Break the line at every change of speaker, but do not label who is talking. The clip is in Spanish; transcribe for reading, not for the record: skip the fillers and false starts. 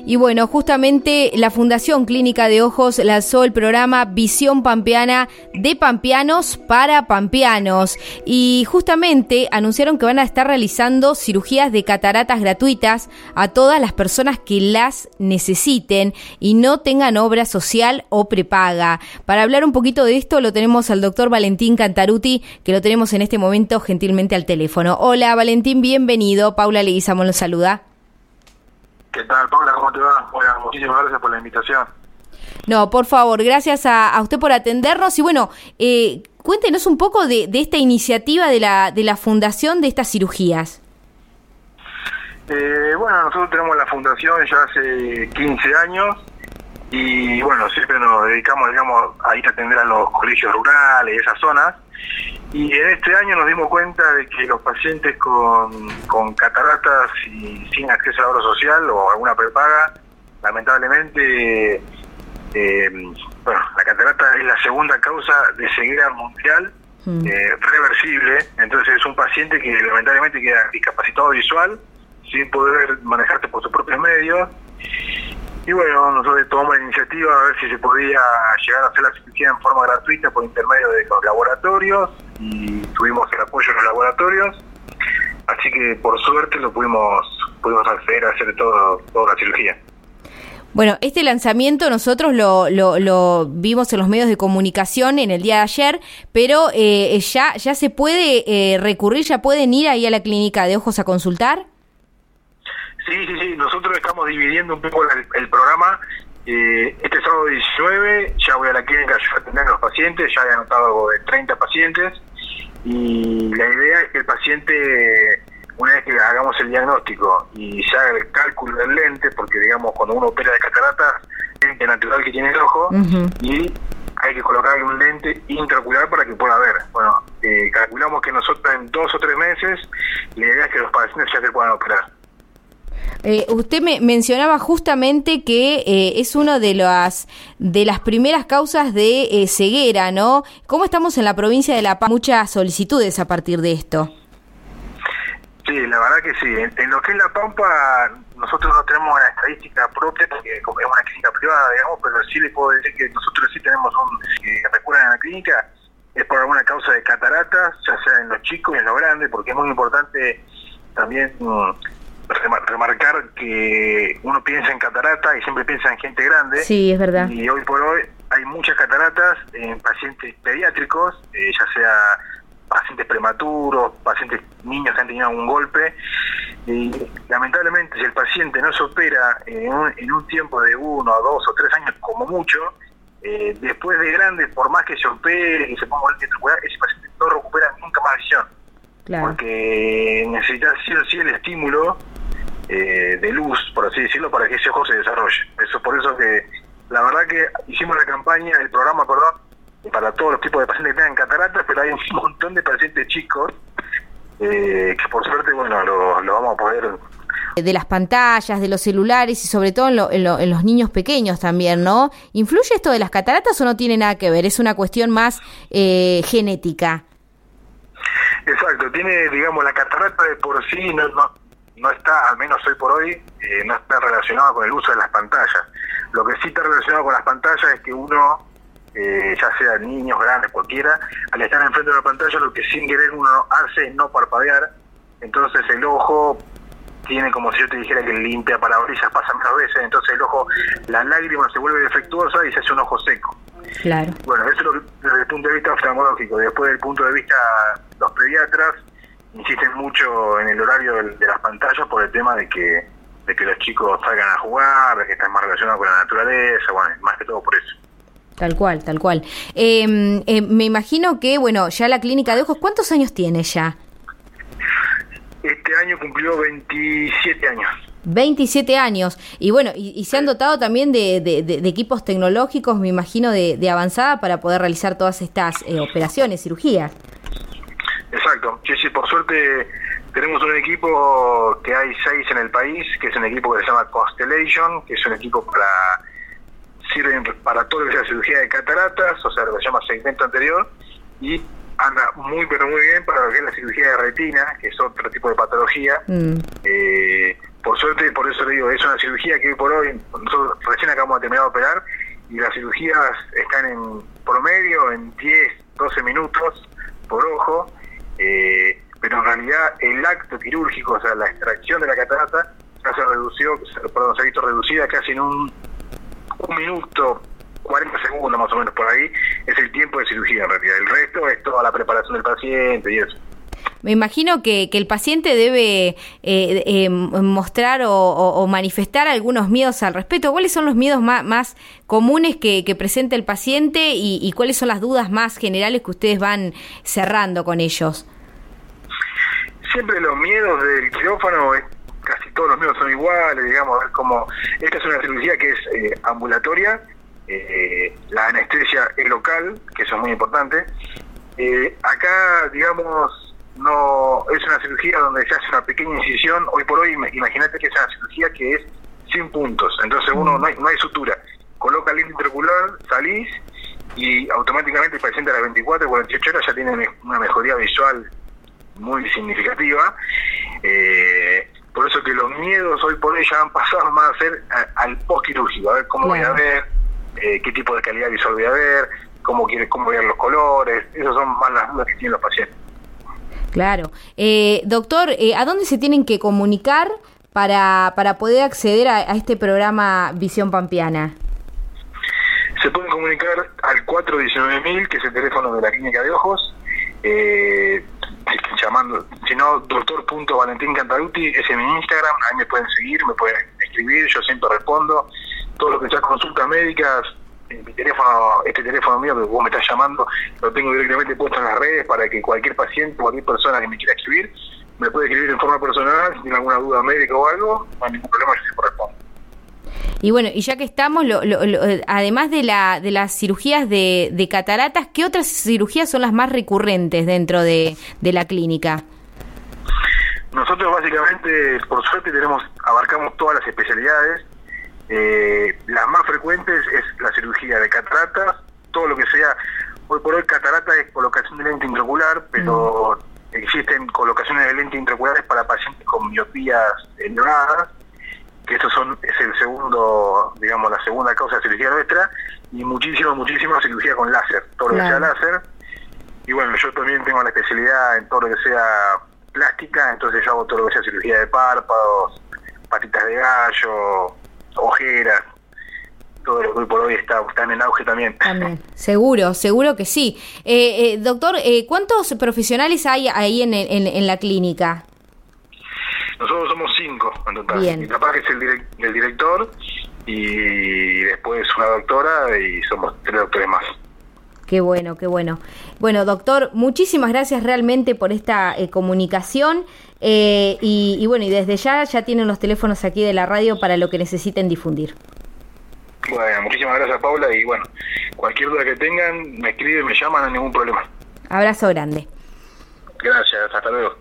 Y bueno, justamente la Fundación Clínica de Ojos lanzó el programa Visión Pampeana, de pampeanos para pampeanos, y justamente anunciaron que van a estar realizando cirugías de cataratas gratuitas a todas las personas que las necesiten y no tengan obra social o prepaga. Para hablar un poquito de esto lo tenemos al doctor Valentín Cantaruti, que lo tenemos en este momento gentilmente al teléfono. Hola Valentín, bienvenido. Paula Leguizamo los saluda.
¿Qué tal, Paula? ¿Cómo te va? Bueno, muchísimas gracias por la invitación.
No, por favor, gracias a usted por atendernos. Y bueno, cuéntenos un poco de esta iniciativa de la fundación de estas cirugías.
Bueno, nosotros tenemos la fundación ya hace 15 años y bueno, siempre nos dedicamos, digamos, a ir a atender a los colegios rurales, esas zonas. Y en este año nos dimos cuenta de que los pacientes con cataratas y sin acceso a la obra social o alguna prepaga, lamentablemente, bueno, la catarata es la segunda causa de ceguera mundial reversible. Entonces es un paciente que lamentablemente queda discapacitado visual sin poder manejarse por sus propios medios. Y bueno, nosotros tomamos la iniciativa a ver si se podía llegar a hacer la cirugía en forma gratuita por intermedio de los laboratorios, y tuvimos el apoyo de los laboratorios, así que por suerte pudimos acceder a hacer toda la cirugía.
Bueno, este lanzamiento nosotros lo vimos en los medios de comunicación en el día de ayer, pero ya se puede recurrir, ya pueden ir ahí a la clínica de ojos a consultar.
Sí, nosotros estamos dividiendo un poco el programa. Este sábado 19 ya voy a la clínica a atender a los pacientes, ya he anotado algo de 30 pacientes, y la idea es que el paciente, una vez que hagamos el diagnóstico y se haga el cálculo del lente, porque digamos cuando uno opera de cataratas, lente natural que tiene el ojo, y hay que colocarle un lente intraocular para que pueda ver. Bueno, calculamos que nosotros en 2 o 3 meses, la idea es que los pacientes ya se puedan operar.
Usted me mencionaba justamente que es una de las primeras causas de ceguera, ¿no? ¿Cómo estamos en la provincia de La Pampa? Muchas solicitudes a partir de esto.
Sí, la verdad que sí. En lo que es La Pampa, nosotros no tenemos una estadística propia, porque es una clínica privada, digamos, pero sí le puedo decir que nosotros sí tenemos recurren en la clínica, es por alguna causa de cataratas, ya sea en los chicos y en los grandes, porque es muy importante también remarcar que uno piensa en catarata y siempre piensa en gente grande.
Sí, es verdad.
Y hoy por hoy hay muchas cataratas en pacientes pediátricos, ya sea pacientes prematuros, pacientes niños que han tenido un golpe. Y lamentablemente, si el paciente no se opera en un tiempo de 1, 2 o 3 años como mucho, después de grande, por más que se opere, que se ponga un lente intraocular, ese paciente no recupera nunca más visión. Claro. Porque necesita sí o sí el estímulo de luz, por así decirlo, para que ese ojo se desarrolle. Eso, por eso que la verdad que hicimos la campaña, el programa, para todos los tipos de pacientes que tengan cataratas, pero hay un montón de pacientes chicos que por suerte, bueno, lo vamos a poder.
De las pantallas, de los celulares y sobre todo en los niños pequeños también, ¿no? ¿Influye esto de las cataratas o no tiene nada que ver? Es una cuestión más genética.
Exacto, tiene, digamos, la catarata de por sí no está, al menos hoy por hoy, no está relacionada con el uso de las pantallas. Lo que sí está relacionado con las pantallas es que uno, ya sea niños, grandes, cualquiera, al estar enfrente de la pantalla, lo que sin querer uno hace es no parpadear. Entonces el ojo tiene, como si yo te dijera que limpia parabrisas, pasa menos veces, entonces el ojo, la lágrima se vuelve defectuosa y se hace un ojo seco. Claro. Bueno, eso es desde el punto de vista oftalmológico. Después, del punto de vista, los pediatras insisten mucho en el horario de las pantallas por el tema de que los chicos salgan a jugar, de que están más relacionados con la naturaleza, bueno, más que todo por eso.
Tal cual. Me imagino que, bueno, ya la clínica de ojos, ¿cuántos años tiene ya?
Este año cumplió 27 años.
27 años. Y bueno, y se han dotado también de equipos tecnológicos, me imagino, de avanzada para poder realizar todas estas operaciones, cirugías.
Exacto. Sí, por suerte tenemos un equipo que hay 6 en el país, que es un equipo que se llama Constellation, que es un equipo sirve para todo lo que sea cirugía de cataratas, o sea, lo que se llama segmento anterior, y anda pero muy bien para lo que es la cirugía de retina, que es otro tipo de patología. por suerte, por eso le digo, es una cirugía que hoy por hoy, nosotros recién acabamos de terminar de operar, y las cirugías están en promedio en 10, 12 minutos por ojo, pero en realidad el acto quirúrgico, o sea, la extracción de la catarata, se ha visto reducida casi en un minuto, 40 segundos más o menos por ahí, es el tiempo de cirugía en realidad. El resto es toda la preparación del paciente y eso.
Me imagino que el paciente debe mostrar o manifestar algunos miedos al respecto. ¿Cuáles son los miedos más comunes que presenta el paciente y cuáles son las dudas más generales que ustedes van cerrando con ellos?
Siempre los miedos del quirófano, casi todos los miedos son iguales, digamos, como esta es una cirugía que es ambulatoria, la anestesia es local, que eso es muy importante. Acá, digamos, no es una cirugía donde se hace una pequeña incisión. Hoy por hoy, imagínate que es una cirugía que es sin puntos, entonces uno no hay sutura, coloca el lente intraocular, salís y automáticamente el paciente a las 24 o 48 horas ya tiene una mejoría visual muy significativa. Por eso que los miedos hoy por hoy ya han pasado más a ser al postquirúrgico, a ver cómo voy a ver, qué tipo de calidad visual voy a ver, cómo voy a ver los colores. Esas son más las dudas que tienen los pacientes.
Claro. Doctor, ¿a dónde se tienen que comunicar para poder acceder a este programa Visión Pampeana?
Se pueden comunicar al 419.000, que es el teléfono de la clínica de ojos, llamando, si no, doctor.valentincantaruti, ese es mi Instagram, ahí me pueden seguir, me pueden escribir, yo siempre respondo. Todo lo que sea consultas médicas, mi teléfono, este teléfono mío que vos me estás llamando, lo tengo directamente puesto en las redes para que cualquier paciente, cualquier persona que me quiera escribir, me puede escribir en forma personal, si tiene alguna duda médica o algo, no hay ningún problema, yo siempre respondo.
Y bueno, y ya que estamos, además de las cirugías de cataratas, ¿qué otras cirugías son las más recurrentes dentro de la clínica?
Nosotros básicamente, por suerte, abarcamos todas las especialidades. Las más frecuentes es la cirugía de cataratas, todo lo que sea, hoy por hoy catarata es colocación de lente intraocular, pero existen colocaciones de lente intraoculares para pacientes con miopías neonadas, que eso es el segundo, digamos, la segunda causa de cirugía nuestra, y muchísima cirugía con láser, todo lo que sea láser. Y bueno, yo también tengo la especialidad en todo lo que sea plástica, entonces yo hago todo lo que sea cirugía de párpados, patitas de gallo, ojeras, todo lo que hoy por hoy están en auge también. También,
seguro que sí. Doctor, ¿cuántos profesionales hay ahí en la clínica?
Nosotros somos 5 en total.
Bien.
Mi papá que es el director, y después una doctora, y somos 3 doctores más.
Qué bueno. Bueno, doctor, muchísimas gracias realmente por esta comunicación. Y bueno, y desde ya tienen los teléfonos aquí de la radio para lo que necesiten difundir.
Bueno, muchísimas gracias, Paula, y bueno, cualquier duda que tengan, me escriben, me llaman, no hay ningún problema.
Abrazo grande.
Gracias, hasta luego.